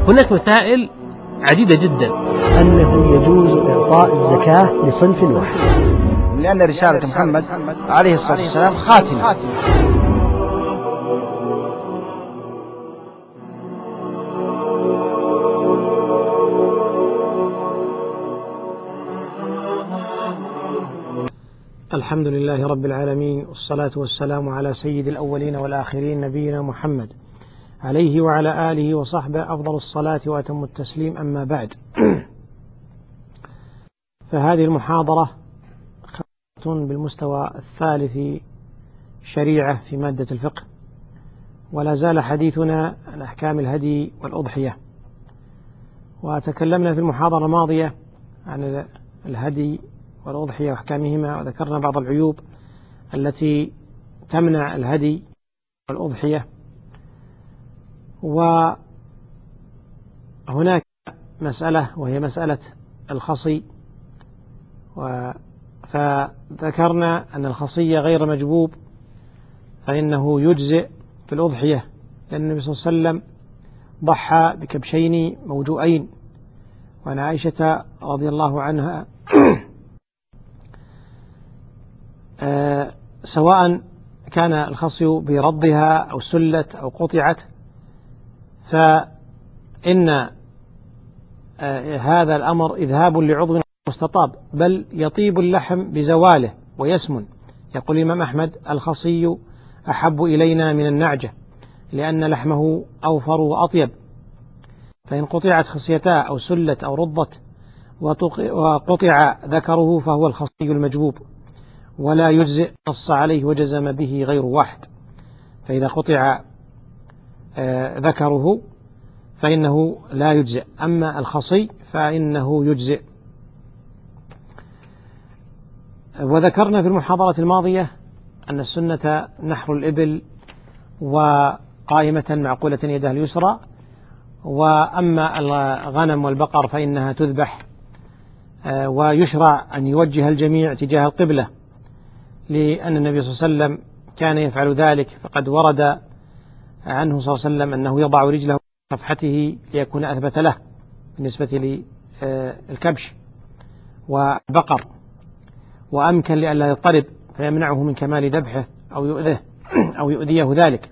هناك مسائل عديدة جدا. أنه يجوز إعطاء الزكاة لصنف واحد، لأن رسالة محمد عليه الصلاة والسلام خاتمة. الحمد لله رب العالمين، والصلاة والسلام على سيد الأولين والآخرين نبينا محمد عليه وعلى آله وصحبه أفضل الصلاة وأتم التسليم. أما بعد، فهذه المحاضرة خاصة بالمستوى الثالث شريعة في مادة الفقه، ولا زال حديثنا عن أحكام الهدي والأضحية. وتكلمنا في المحاضرة الماضية عن الهدي والأضحية وأحكامهما، وذكرنا بعض العيوب التي تمنع الهدي والأضحية. وهناك مسألة وهي مسألة الخصي، فذكرنا أن الخصي غير مجبوب، فإنه يجزئ في الأضحية، لأن النبي صلى الله عليه وسلم ضحى بكبشين موجوئين. وعن عائشة رضي الله عنها سواء كان الخصي برضها أو سلت أو قطعت، فإن هذا الأمر إذهاب لعضو مستطاب، بل يطيب اللحم بزواله ويسمن. يقول الإمام أحمد: الخصي أحب إلينا من النعجة، لأن لحمه أوفر وأطيب. فإن قطعت خصيتاه أو سلت أو رضت وقطع ذكره فهو الخصي المجبوب، ولا يجزئ، نص عليه وجزم به غير واحد. فإذا قطع ذكره فإنه لا يجزئ، أما الخصي فإنه يجزئ. وذكرنا في المحاضرة الماضية أن السنة نحر الإبل وقائمة معقولة يدها اليسرى، وأما الغنم والبقر فإنها تذبح، ويشرع أن يوجه الجميع تجاه القبلة، لأن النبي صلى الله عليه وسلم كان يفعل ذلك. فقد ورد عنه صلى الله عليه وسلم أنه يضع رجله في صفحته ليكون أثبت له بالنسبة للكبش والبقر، وأمكن لئلا يضطرب فيمنعه من كمال ذبحه أو يؤذيه ذلك.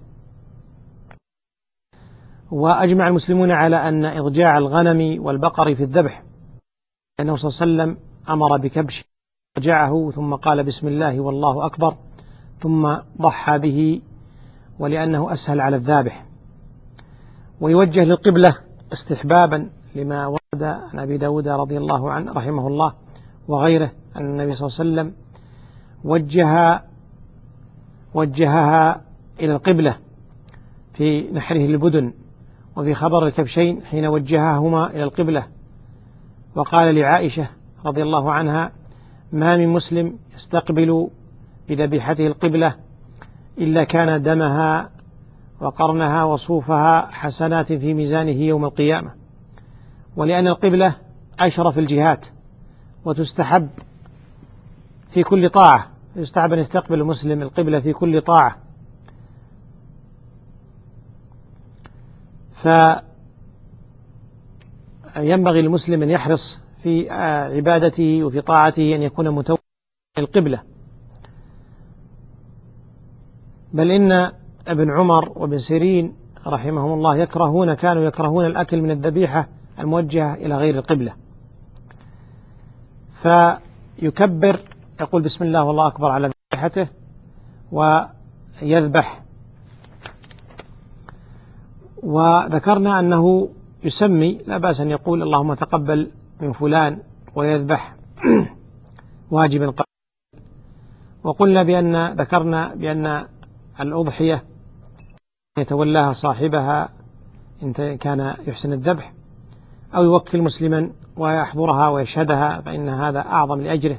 وأجمع المسلمون على أن إضجاع الغنم والبقر في الذبح، لأنه صلى الله عليه وسلم أمر بكبش رجعه ثم قال بسم الله والله أكبر ثم ضحى به، ولأنه أسهل على الذابح. ويوجه للقبلة استحبابا لما ورد عن أبي داود رضي الله عنه رحمه الله وغيره أن النبي صلى الله عليه وسلم وجهها إلى القبلة في نحره للبدن، وفي خبر الكبشين حين وجههما إلى القبلة. وقال لعائشة رضي الله عنها: ما من مسلم يستقبل بذبيحته القبلة إلا كان دمها وقرنها وصوفها حسنات في ميزانه يوم القيامة. ولأن القبلة أشرف الجهات، وتستحب في كل طاعة، يستحب أن يستقبل المسلم القبلة في كل طاعة. فينبغي المسلم أن يحرص في عبادته وفي طاعته أن يكون متوجها القبلة. بل إن ابن عمر وابن سيرين رحمهم الله كانوا يكرهون الأكل من الذبيحة الموجهة إلى غير القبلة، فيكبر يقول بسم الله والله أكبر على ذبيحته ويذبح. وذكرنا أنه يسمي، لا بأس أن يقول اللهم تقبل من فلان ويذبح واجبا قبل. وقلنا ذكرنا بأن الأضحية يتولاها صاحبها إن كان يحسن الذبح، أو يوكل مسلما ويحضرها ويشهدها، فإن هذا أعظم لأجره.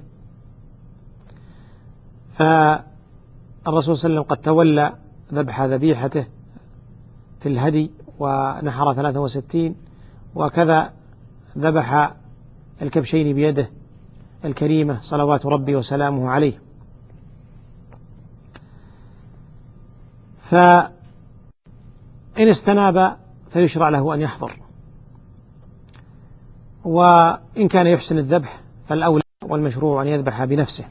فالرسول صلى الله عليه وسلم قد تولى ذبح ذبيحته في الهدي ونحر 63، وكذا ذبح الكبشين بيده الكريمة صلوات ربي وسلامه عليه. فإن استناب فيشرع له أن يحضر، وإن كان يحسن الذبح فالأولى والمشروع أن يذبح بنفسه.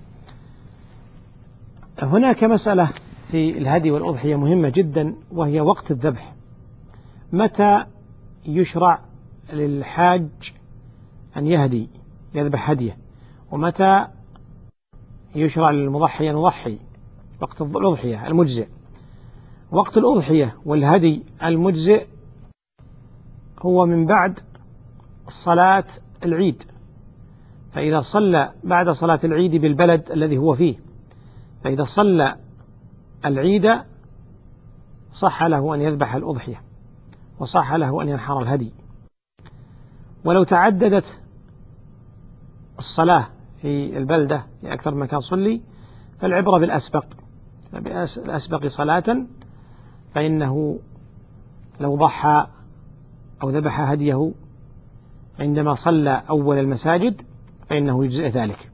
هناك مسألة في الهدي والأضحية مهمة جدا، وهي وقت الذبح. متى يشرع للحاج أن يذبح هديه، ومتى يشرع للمضحي أن يضحي؟ وقت الأضحية المجزئ. وقت الأضحية والهدي المجزئ هو من بعد صلاة العيد، فإذا صلى بعد صلاة العيد بالبلد الذي هو فيه، فإذا صلى العيد صح له أن يذبح الأضحية، وصح له أن ينحر الهدي. ولو تعددت الصلاة في البلدة في أكثر من مكان صلي، فالعبرة بالأسبق صلاة، فإنه لو ضحى أو ذبح هديه عندما صلى أول المساجد فإنه يجزئ ذلك.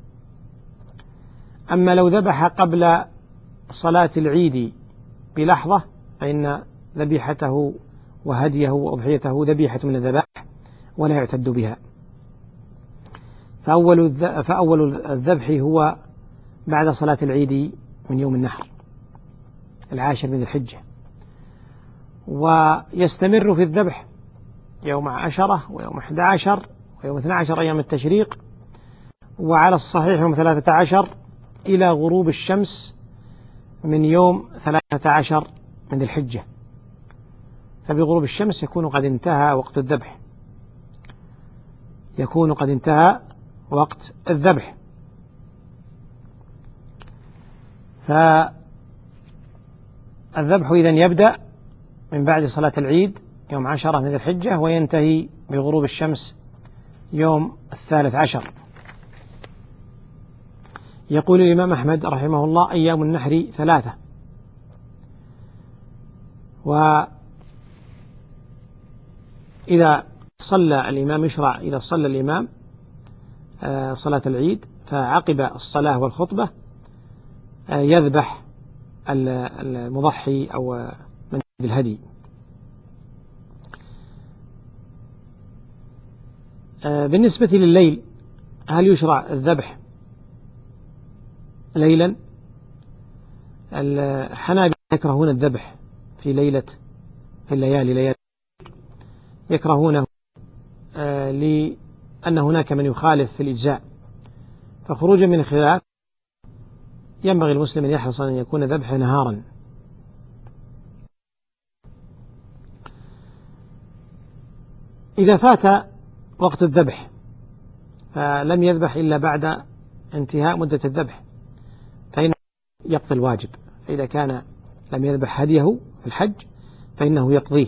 أما لو ذبح قبل صلاة العيد بلحظة فإن ذبيحته وهديه وأضحيته ذبيحة من الذبائح ولا يعتد بها. فأول الذبح هو بعد صلاة العيد من يوم النحر 10 من الحجة، ويستمر في الذبح يوم 10 ويوم 11 ويوم 12 أيام التشريق، وعلى الصحيح يوم 13 إلى غروب الشمس من يوم 13 من الحجة. فبغروب الشمس يكون قد انتهى وقت الذبح، فالذبح إذن يبدأ من بعد صلاة العيد يوم 10 من الحجة، وينتهي بغروب الشمس يوم 13. يقول الإمام أحمد رحمه الله: أيام النحر 3، وإذا صلى الإمام يشرع إذا صلى الإمام صلاة العيد فعقب الصلاة والخطبة يذبح المضحي أو من الهدي. بالنسبة لليل، هل يشرع الذبح ليلا؟ الحنابلة يكرهون الذبح في الليالي يكرهونه لأن هناك من يخالف في الإجزاء، فخروجا من الخلاف ينبغي المسلم أن يحرص أن يكون ذبحه نهارا. إذا فات وقت الذبح فلم يذبح إلا بعد انتهاء مدة الذبح فإنه يقضي الواجب. فإذا كان لم يذبح هديه في الحج فإنه يقضيه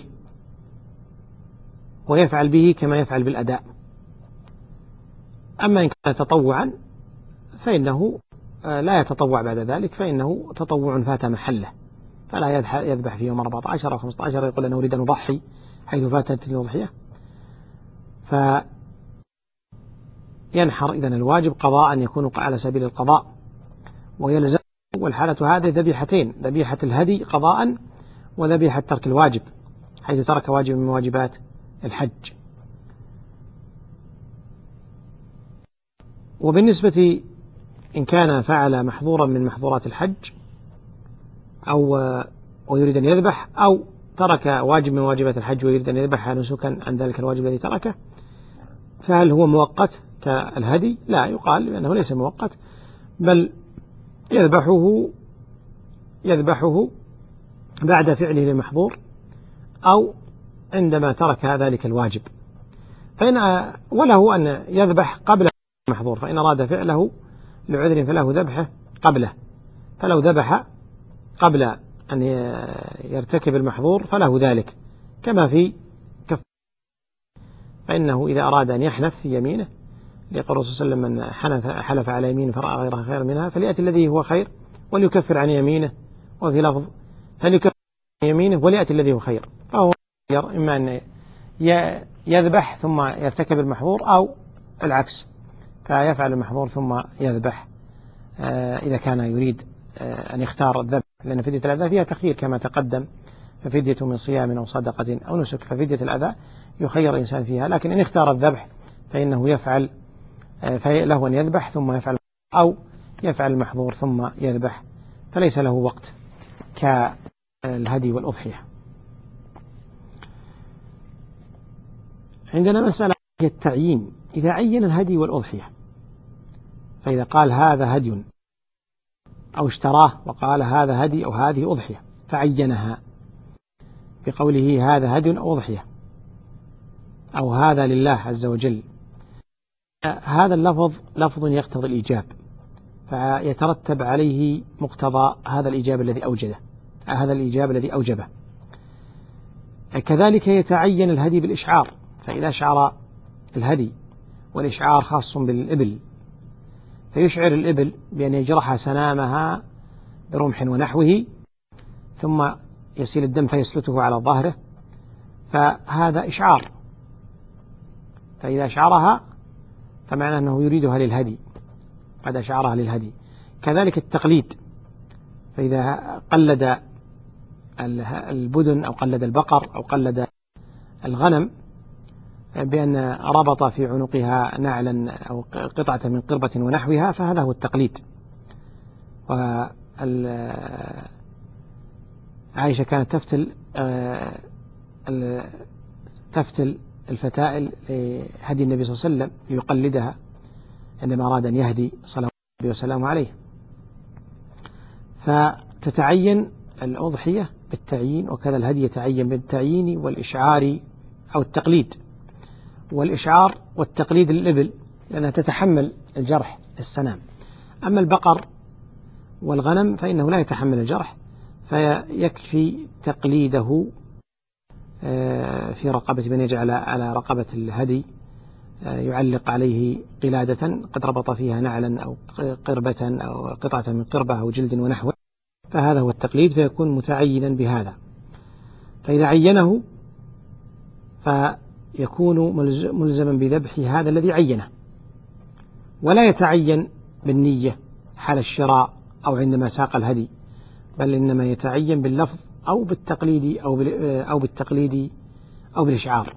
ويفعل به كما يفعل بالأداء. أما إن كان تطوعا فإنه لا يتطوع بعد ذلك، فإنه تطوع فات محله، فلا يذبح في يوم 14 أو 15 يقول أنا أريد أن أضحي حيث فاتت الأضحية، فينحر إذن الواجب قضاء أن يكون على سبيل القضاء ويلزم. والحالة هذه ذبيحتين: ذبيحة الهدي قضاء، وذبيحة ترك الواجب حيث ترك واجب من واجبات الحج. وبالنسبة إن كان فعل محظورا من محظورات الحج ويريد أن يذبح، أو ترك واجب من واجبات الحج ويريد أن يذبح نسكا عن ذلك الواجب الذي تركه، فهل هو مؤقت كالهدي؟ لا، يقال بأنه ليس مؤقت، بل يذبحه بعد فعله للمحظور أو عندما ترك ذلك الواجب. وله أن يذبح قبل المحظور، فإن أراد فعله لعذر فله ذبحه قبله، فلو ذبح قبل أن يرتكب المحظور فله ذلك، كما في كف. فإنه إذا أراد أن يحنث في يمينه، ليقول الرسول صلى الله عليه وسلم: من حلف على يمين فرأى غيرها خير منها فليأتي الذي هو خير وليكفر عن يمينه، وفي لفظ فليكفر عن يمينه وليأتي الذي هو خير. فهو إما أن يذبح ثم يرتكب المحظور، أو العكس فيفعل المحظور ثم يذبح إذا كان يريد أن يختار الذبح، لأن فدية الأذى فيها تخيير كما تقدم: ففدية من صيام أو صدقة أو نسك. ففدية الأذى يخير الإنسان فيها، لكن إن اختار الذبح فإنه يفعل له أن يذبح ثم يفعل، أو يفعل المحظور ثم يذبح، فليس له وقت كالهدي والأضحية. عندنا مسألة هي التعيين. إذا عين الهدي والأضحية، فإذا قال هذا هدي أو اشتراه وقال هذا هدي أو هذه أضحية فعينها بقوله هذا هدي أو أضحية أو هذا لله عز وجل، هذا اللفظ لفظ يقتضي الإيجاب، فيترتب عليه مقتضى هذا الإيجاب الذي أوجبه. كذلك يتعين الهدي بالإشعار، فإذا أشعر الهدي، والإشعار خاص بالإبل، فيشعر الإبل بأن يجرح سنامها برمح ونحوه ثم يسيل الدم فيسلته على ظهره، فهذا إشعار، فإذا أشعرها فمعنى أنه يريدها للهدي، قد أشعرها للهدي. كذلك التقليد، فإذا قلد البدن أو قلد البقر أو قلد الغنم بأن ربط في عنقها نعلا أو قطعة من قربة ونحوها، فهذا هو التقليد. عائشة كانت تفتل الفتائل لهدي النبي صلى الله عليه وسلم ليقلدها عندما أراد أن يهدي صلى الله عليه وسلم عليه. فتتعين الأضحية بالتعيين، وكذا الهدي يتعين بالتعيين والإشعار أو التقليد. والإشعار والتقليد للإبل لأنها تتحمل الجرح السنام. أما البقر والغنم فإنه لا يتحمل الجرح، فيكفي تقليده في رقبة من يجعل على رقبة الهدي يعلق عليه قلادة قد ربط فيها نعلا أو قربة أو قطعة من قربة أو جلد ونحوه، فهذا هو التقليد، فيكون متعينا بهذا. فإذا عينه فيكون ملزما بذبح هذا الذي عينه، ولا يتعين بالنية حال الشراء أو عندما ساق الهدي، بل إنما يتعين باللفظ أو بالتقليد أو بالإشعار،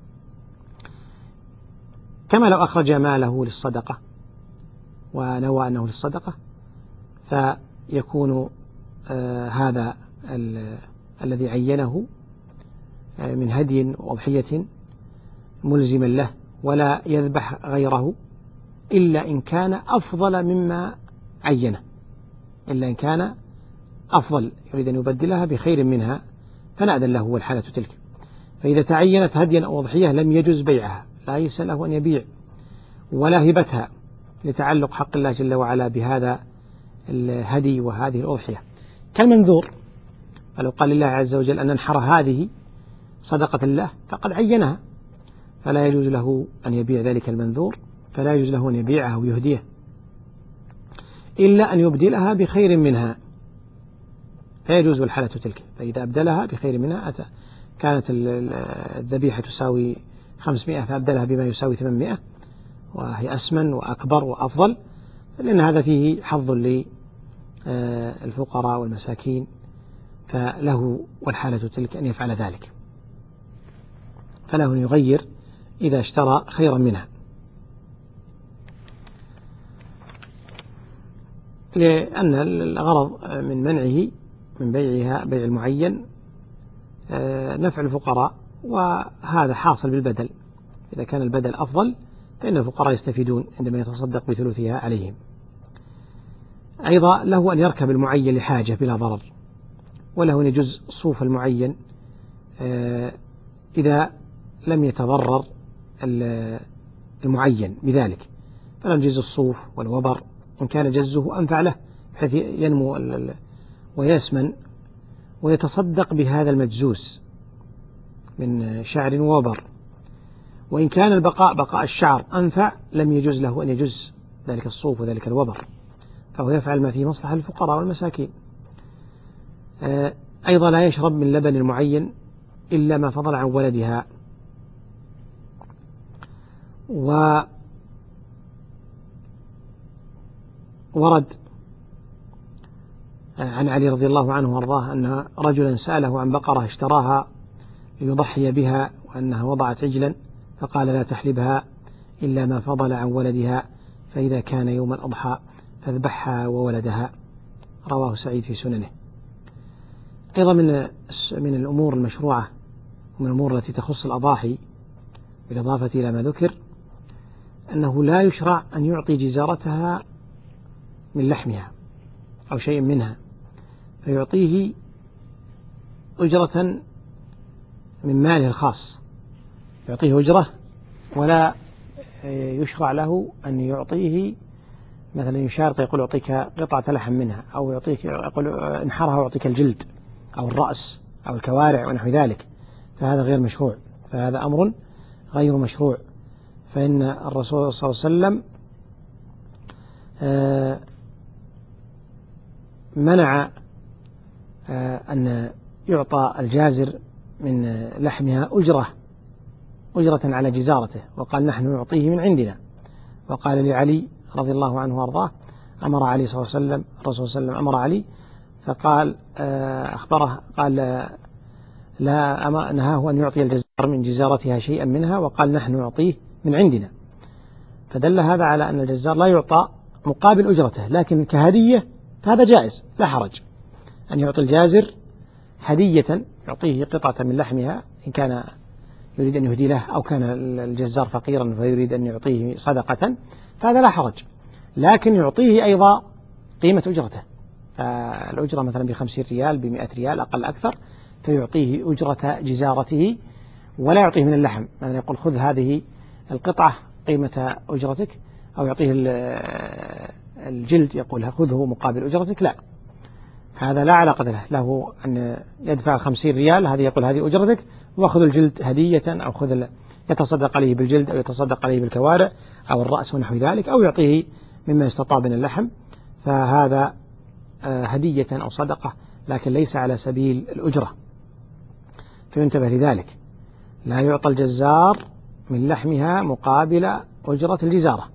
كما لو أخرج ماله للصدقة ونوى أنه للصدقة، فيكون هذا الذي عينه من هدي وأضحية ملزما له، ولا يذبح غيره إلا إن كان أفضل مما عينه، إلا إن كان أفضل يريد أن يبدلها بخير منها فنأذن له والحالة تلك. فإذا تعينت هديا أو أضحية لم يجوز بيعها، لا ليس له أن يبيع ولا هبتها لتعلق حق الله جل وعلا بهذا الهدي وهذه الأضحية، كالمنذور. فلو قال الله عز وجل أن ننحر هذه صدقة الله فقد عينها، فلا يجوز له أن يبيع ذلك المنذور، فلا يجوز له أن يبيعها ويهديه إلا أن يبدلها بخير منها، فيجوز الحالة تلك. فإذا أبدلها بخير منها كانت الذبيحة تساوي 500 فأبدلها بما يساوي 800 وهي أسمن وأكبر وأفضل، لأن هذا فيه حظ للفقراء والمساكين، فله والحالة تلك أن يفعل ذلك، فله أن يغير إذا اشترى خيرا منها، لأن الغرض من منعه من بيعها بيع المعين نفع الفقراء، وهذا حاصل بالبدل. إذا كان البدل أفضل فإن الفقراء يستفيدون عندما يتصدق بثلثها عليهم. أيضا له أن يركب المعين لحاجة بلا ضرر، وله أن يجوز صوف المعين إذا لم يتضرر المعين بذلك، فلا يجوز الصوف والوبر إن كان جزه أنفع له بحيث ينمو ويسمن ويتصدق بهذا المجزوز من شعر ووبر. وإن كان البقاء بقاء الشعر أنفع لم يجوز له أن يجز ذلك الصوف وذلك الوبر، فهو يفعل ما فيه مصلحة للفقراء والمساكين. أيضا لا يشرب من لبن المعين إلا ما فضل عن ولدها. وورد عن علي رضي الله عنه وارضاه أن رجلا سأله عن بقرة اشتراها ليضحي بها أنها وضعت عجلا فقال لا تحلبها إلا ما فضل عن ولدها، فإذا كان يوم الأضحى فاذبحها وولدها. رواه سعيد في سننه. أيضا من الأمور المشروعة ومن الأمور التي تخص الأضاحي بالإضافة إلى ما ذكر أنه لا يشرع أن يعطي جزارتها من لحمها أو شيء منها، فيعطيه أجرة من ماله الخاص، يعطيه أجرة، ولا يشرع له أن يعطيه مثلا يشارط يقول أعطيك قطعة لحم منها، أو يعطيك يقول انحرها وأعطيك الجلد أو الرأس أو الكوارع ونحو ذلك، فهذا غير مشروع، فهذا أمر غير مشروع. فإن الرسول صلى الله عليه وسلم منع أن يعطى الجازر من لحمها أجرة على جزارته، وقال نحن نعطيه من عندنا. وقال لعلي رضي الله عنه وارضاه، أمر علي صلى الله عليه وسلم الرسول صلى الله عليه وسلم أمر علي فقال أخبره قال لا نهاه أن يعطي الجزار من جزارتها شيئا منها، وقال نحن نعطيه من عندنا. فدل هذا على أن الجزار لا يعطى مقابل أجرته، لكن كهدية فهذا جائز لا حرج أن يعطي الجازر هدية، يعطيه قطعة من لحمها إن كان يريد أن يهدي له، أو كان الجزار فقيرا فيريد أن يعطيه صدقة، فهذا لا حرج، لكن يعطيه أيضا قيمة أجرته، فالأجرة مثلا ب50 ريال ب100 ريال أقل أكثر، فيعطيه أجرة جزارته ولا يعطيه من اللحم، مثلا يقول خذ هذه القطعة قيمة أجرتك، أو يعطيه الجلد يقول خذه مقابل أجرتك، لا، هذا لا علاقة له أن يدفع 50 ريال، هذه يقول هذه أجرتك وأخذ الجلد هدية، أو يتصدق عليه بالجلد، أو يتصدق عليه بالكوارع أو الرأس ونحو ذلك، أو يعطيه مما يستطاع من اللحم، فهذا هدية أو صدقة، لكن ليس على سبيل الأجرة، فينتبه لذلك. لا يعطى الجزار من لحمها مقابل أجرة الجزارة.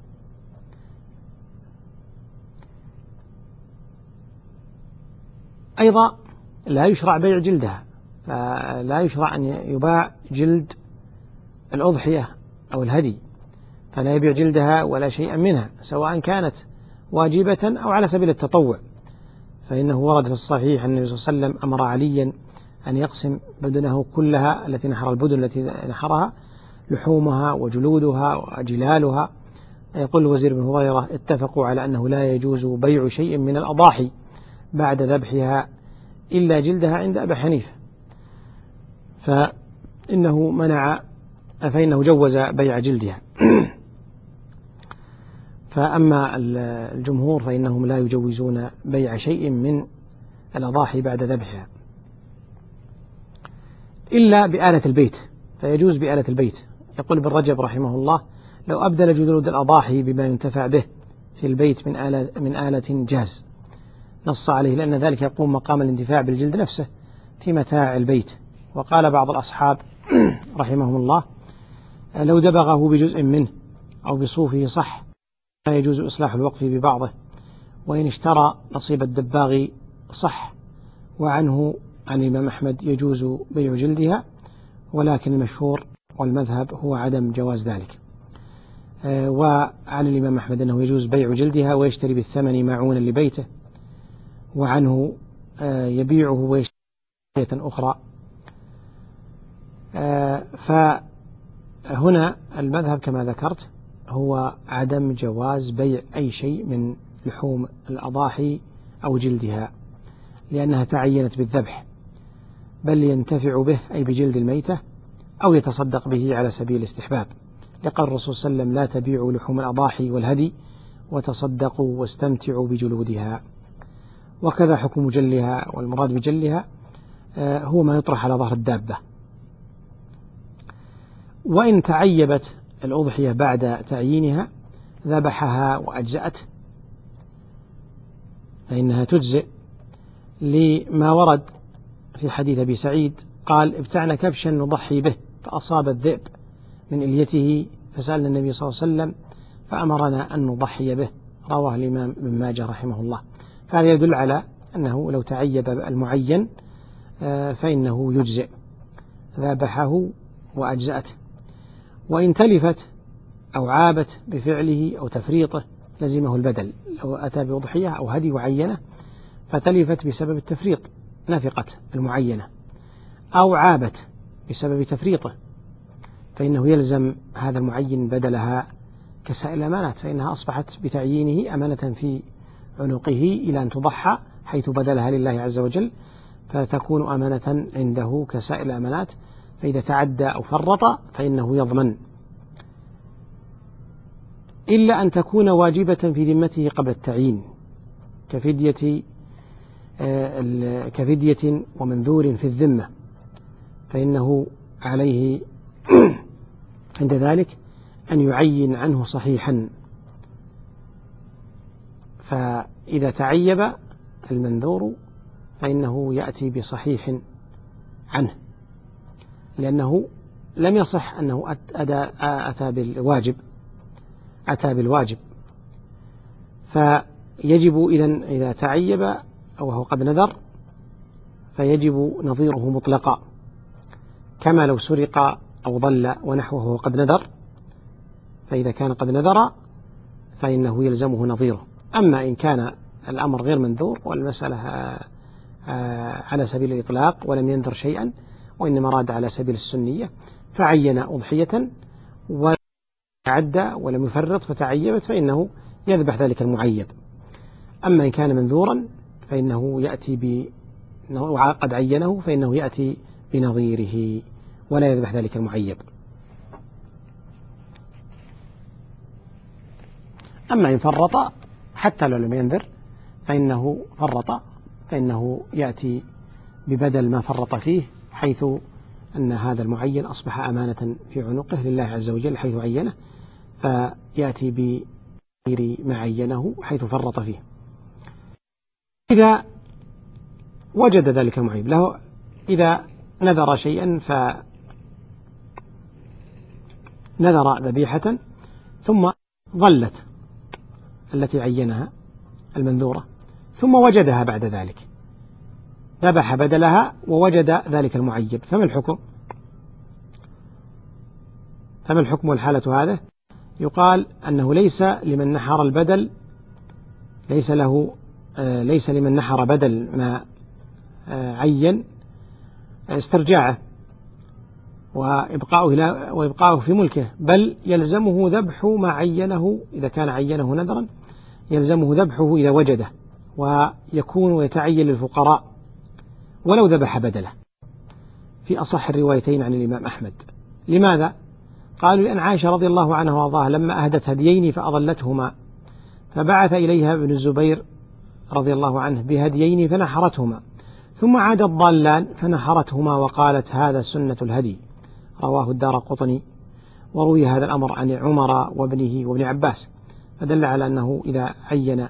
أيضا لا يشرع بيع جلدها، فلا يشرع أن يباع جلد الأضحية أو الهدي، فلا يبيع جلدها ولا شيئا منها، سواء كانت واجبة أو على سبيل التطوع، فإنه ورد في الصحيح أن النبي صلى الله عليه وسلم أمر عليا أن يقسم بدنه كلها التي نحر البدن التي نحرها، لحومها وجلودها وأجلالها. يقول الوزير بن هريرة اتفقوا على أنه لا يجوز بيع شيء من الأضاحي بعد ذبحها إلا جلدها عند أبي حنيفة، فإنه جوز بيع جلدها. فأما الجمهور فإنهم لا يجوزون بيع شيء من الأضاحي بعد ذبحها إلا بآلة البيت، فيجوز بآلة البيت. يقول ابن رجب رحمه الله لو أبدل جلود الأضاحي بما ينتفع به في البيت من آلة جاز، نص عليه، لأن ذلك يقوم مقام الانتفاع بالجلد نفسه في متاع البيت. وقال بعض الأصحاب رحمهم الله لو دبغه بجزء منه أو بصوفه صح، لا يجوز إصلاح الوقف ببعضه، وإن اشترى نصيب الدباغ صح. وعنه عن الإمام أحمد يجوز بيع جلدها، ولكن المشهور والمذهب هو عدم جواز ذلك. وعن الإمام أحمد أنه يجوز بيع جلدها ويشتري بالثمن معونا لبيته، وعنه يبيعه ويشتري أخرى. فهنا المذهب كما ذكرت هو عدم جواز بيع أي شيء من لحوم الأضاحي أو جلدها، لأنها تعينت بالذبح، بل ينتفع به أي بجلد الميتة، أو يتصدق به على سبيل الاستحباب، لقال الرسول صلى الله عليه وسلم لا تبيعوا لحوم الأضاحي والهدي وتصدقوا واستمتعوا بجلودها. وكذا حكم جلها، والمراد بجلها هو ما يطرح على ظهر الدابة. وإن تعيبت الأضحية بعد تعيينها ذبحها وأجزأت فإنها تجزئ، لما ورد في حديث أبي سعيد قال ابتعنا كبشا نضحي به فأصاب الذئب من إليته فسألنا النبي صلى الله عليه وسلم فأمرنا أن نضحي به. رواه الإمام ابن ماجه رحمه الله. فهذا يدل على أنه لو تعيب المعين فإنه يجزئ، ذبحه وأجزأته. وإن تلفت أو عابت بفعله أو تفريطه لزمه البدل. لو أتى بأضحية أو هدي معينة فتلفت بسبب التفريط نفقت المعينة، أو عابت بسبب تفريطه، فإنه يلزم هذا المعين بدلها كسائر الأمانات، فإنها أصبحت بتعيينه أمانة في عنقه إلى أن تضحى، حيث بدلها لله عز وجل، فتكون أمانة عنده كسائر الأمانات. فإذا تعدى أو فرط فإنه يضمن، إلا أن تكون واجبة في ذمته قبل التعيين، كفدية ومنذور في الذمة، فإنه عليه عند ذلك أن يعين عنه صحيحا. فإذا تعيب المنذور فإنه يأتي بصحيح عنه، لأنه لم يصح أنه أتى بالواجب. فيجب إذا تعيب أو هو قد نذر فيجب نظيره مطلقا، كما لو سرق أو ضل ونحوه وهو قد نذر، فإذا كان قد نذر فإنه يلزمه نظيره. أما إن كان الأمر غير منذور والمسألة على سبيل الإطلاق ولم ينذر شيئا وإنما راد على سبيل السنية فعين أضحية وعدى ولم يفرط فتعيبت، فإنه يذبح ذلك المعيب. أما إن كان منذورا فإنه يأتي وقد عينه فإنه يأتي بنظيره ولا يذبح ذلك المعيب. أما إن فرط حتى لو لم ينذر فإنه يأتي ببدل ما فرط فيه، حيث أن هذا المعين أصبح أمانة في عنقه لله عز وجل حيث عينه، فيأتي بغير ما عينه حيث فرط فيه. إذا وجد ذلك المعيب له، إذا نذر شيئا فنذر ذبيحة ثم ظلت التي عينها المنذورة ثم وجدها بعد ذلك، ذبح بدلها ووجد ذلك المعيب، فما الحكم والحالة هذا؟ يقال أنه ليس لمن نحر البدل ليس لمن نحر بدل ما عين استرجاعه وإبقاؤه في ملكه، بل يلزمه ذبح ما عينه. إذا كان عينه نذرا يلزمه ذبحه إذا وجده، ويكون ويتعين للفقراء ولو ذبح بدله، في أصح الروايتين عن الإمام أحمد. لماذا؟ قالوا لأن عائشة رضي الله عنها وارضاها لما أهدت هديين فأضلتهما فبعث إليها ابن الزبير رضي الله عنه بهديين فنحرتهما، ثم عاد الضالان فنحرتهما وقالت هذا سنة الهدي، رواه الدارقطني. وروي هذا الأمر عن عمر وابنه وابن عباس، فدل على أنه إذا عين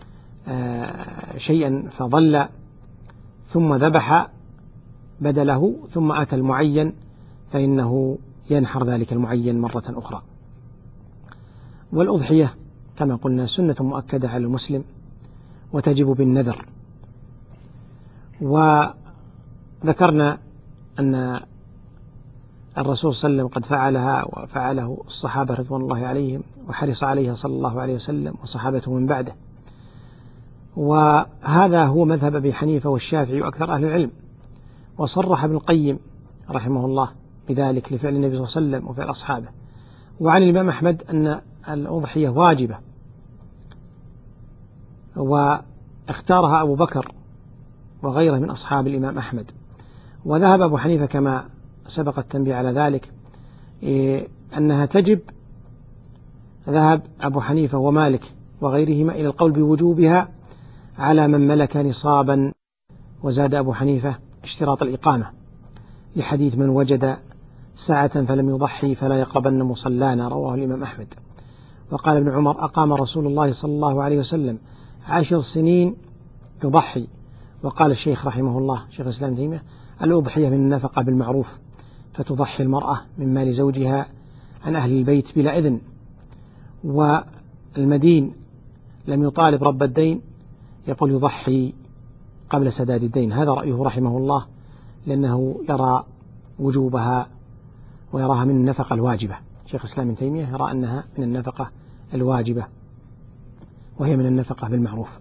شيئا فضل ثم ذبح بدله ثم أتى المعين فإنه ينحر ذلك المعين مرة أخرى. والأضحية كما قلنا سنة مؤكدة على المسلم وتجب بالنذر. وذكرنا أن الرسول صلى الله عليه وسلم قد فعلها وفعله الصحابة رضوان الله عليهم وحرص عليها صلى الله عليه وسلم وصحابته من بعده، وهذا هو مذهب أبي حنيفة والشافعي وأكثر أهل العلم. وصرح ابن القيم رحمه الله بذلك لفعل النبي صلى الله عليه وسلم وفعل أصحابه. وعن الإمام أحمد أن الأضحية واجبة، واختارها أبو بكر وغيره من أصحاب الإمام أحمد. وذهب أبو حنيفة كما سبق التنبيه على ذلك أنها تجب، ذهب أبو حنيفة ومالك وغيرهما إلى القول بوجوبها على من ملك نصابا. وزاد أبو حنيفة اشتراط الإقامة لحديث من وجد ساعة فلم يضحي فلا يقربن مصلانا، رواه الإمام أحمد. وقال ابن عمر أقام رسول الله صلى الله عليه وسلم 10 سنين يضحي. وقال الشيخ رحمه الله شيخ الإسلام تيمية الأضحية من النفقة بالمعروف، فتضحي المرأة من مال زوجها عن أهل البيت بلا إذن، والمدين لم يطالب رب الدين يقول يضحي قبل سداد الدين. هذا رأيه رحمه الله، لأنه يرى وجوبها ويراها من النفقة الواجبة. شيخ الإسلام ابن تيمية يرى أنها من النفقة الواجبة، وهي من النفقة بالمعروف.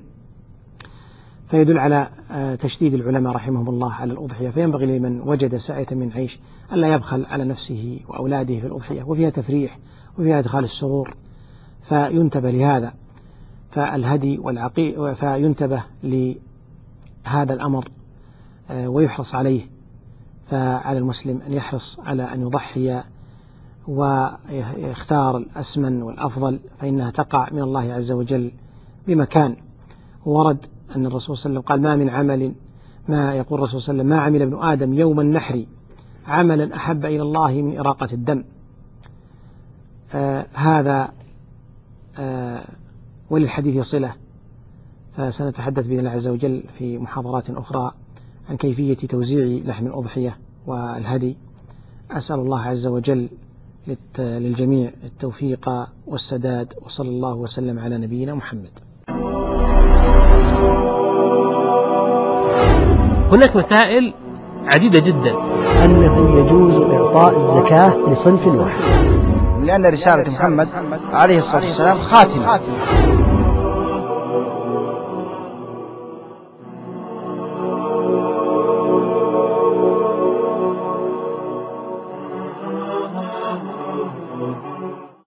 فيدل على تشديد العلماء رحمهم الله على الأضحية، فينبغي لمن وجد سعة من عيش ألا يبخل على نفسه وأولاده في الأضحية، وفيها تفريح وفيها إدخال السرور، فينتبه لهذا. فالهدي والعقيق فينتبه لهذا الأمر ويحرص عليه. فعلى المسلم أن يحرص على أن يضحي ويختار الأسمن والأفضل، فإنها تقع من الله عز وجل بمكان. ورد أن الرسول صلى الله عليه وسلم قال: ما من عمل، ما يقول الرسول صلى الله عليه وسلم: ما عمل ابن آدم يوم النحر عملا أحب إلى الله من إراقة الدم. هذا وللحديث صلة، فسنتحدث بإذن الله عز وجل في محاضرات أخرى عن كيفية توزيع لحم الأضحية والهدي. أسأل الله عز وجل للجميع التوفيق والسداد، وصلى الله وسلم على نبينا محمد. هناك مسائل عديدة جدا. أنه يجوز إعطاء الزكاة لصنف واحد، لأن رسالة محمد عليه الصلاة والسلام خاتمة